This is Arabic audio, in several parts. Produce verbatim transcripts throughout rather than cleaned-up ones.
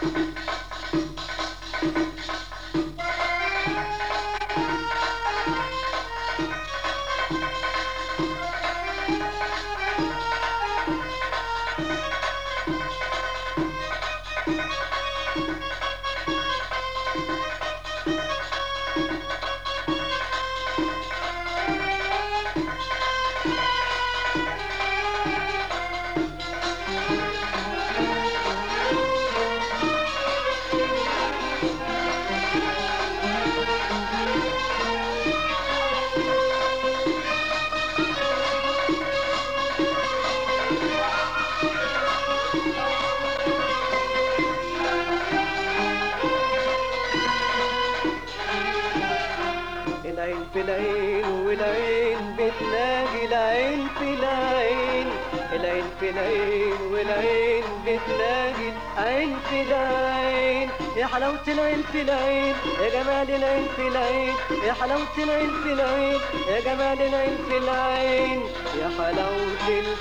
العين في العين والعين بتلاقي العين في العين، العين في العين والعين بتلاقي العين في العين. يا حلاوة العين في العين، يا جمال العين في العين، يا حلاوة العين في العين، يا جمال العين في العين، يا حلاوة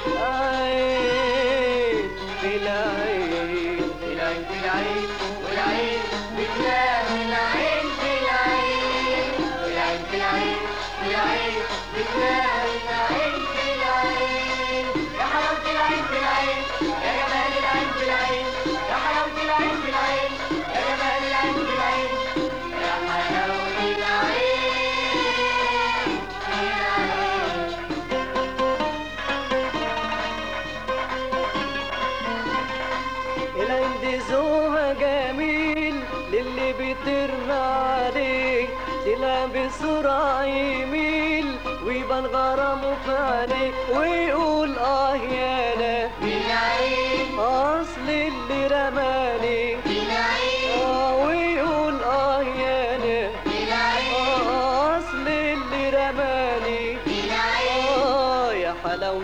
العين في العين. العين في العين والعين بتلاقي العين في العين، العين في العين والعين بتلاقي العين في العين. يا حلاوة العين في العين، يا جمال العين في العين، يا حلاوة العين في العين، يا جمال العين في العين، يا حلاوة العين في العين. العين دي ذوقها جميل للي بترمى عليه، تلعب بسرعة يميل ويبان غرامه في عينيه ويقول اه يانا بالعين اصل اللي رماني، بالعين اه ويقول اه يانا بالعين اه اصل اللي رماني، بالعين. اه يا حلاوة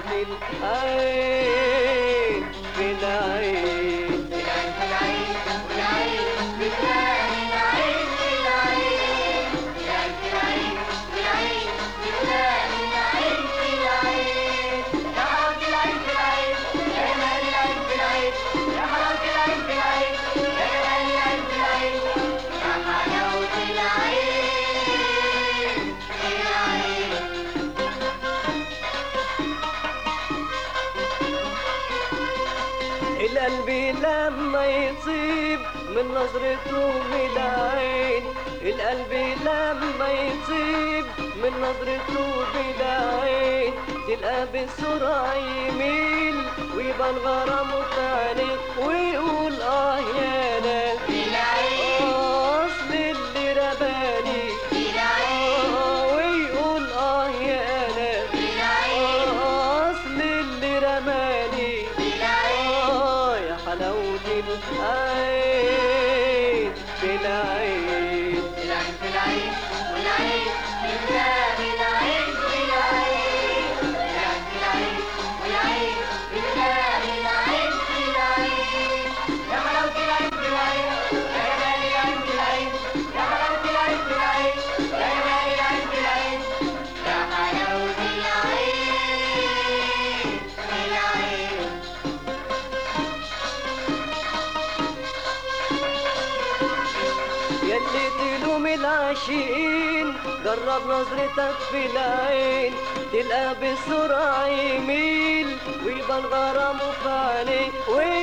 العين في العين. العين في العين والعين بتلاقي العين في العين، العين في العين والعين بتلاقي العين في العين. يا حلاوة العين في العين، يا جمال العين في العين، يا حلاوة العين في العين، يا جمال العين في العين، يا حلاوة العين في العين. القلب لما يطيب من نظرته من العين، القلب لما يطيب من نظرته بالعين، تلقى بسرعة يميل ويبان غرامه في عينيه ويقول اه يانا بالعين آه اصل اللي رماني، بالعين اه ويقول اه يانا بالعين آه اصل اللي رماني، بالعين. آه يا حلاوة العين في العين. العين في العين والعين بتلاقي العين في العين، العين في العين والعين بتلاقي العين في العين. يا حلاوة العين في العين، يا جمال العين في العين، يا حلاوة العين في العين، يا جمال العين في العين، يا حلاوة العين في العين. يلي تلوم العاشقين جرب نظرتك في العين، تلقى بسرعة يميل ويبان غرامه في عينيه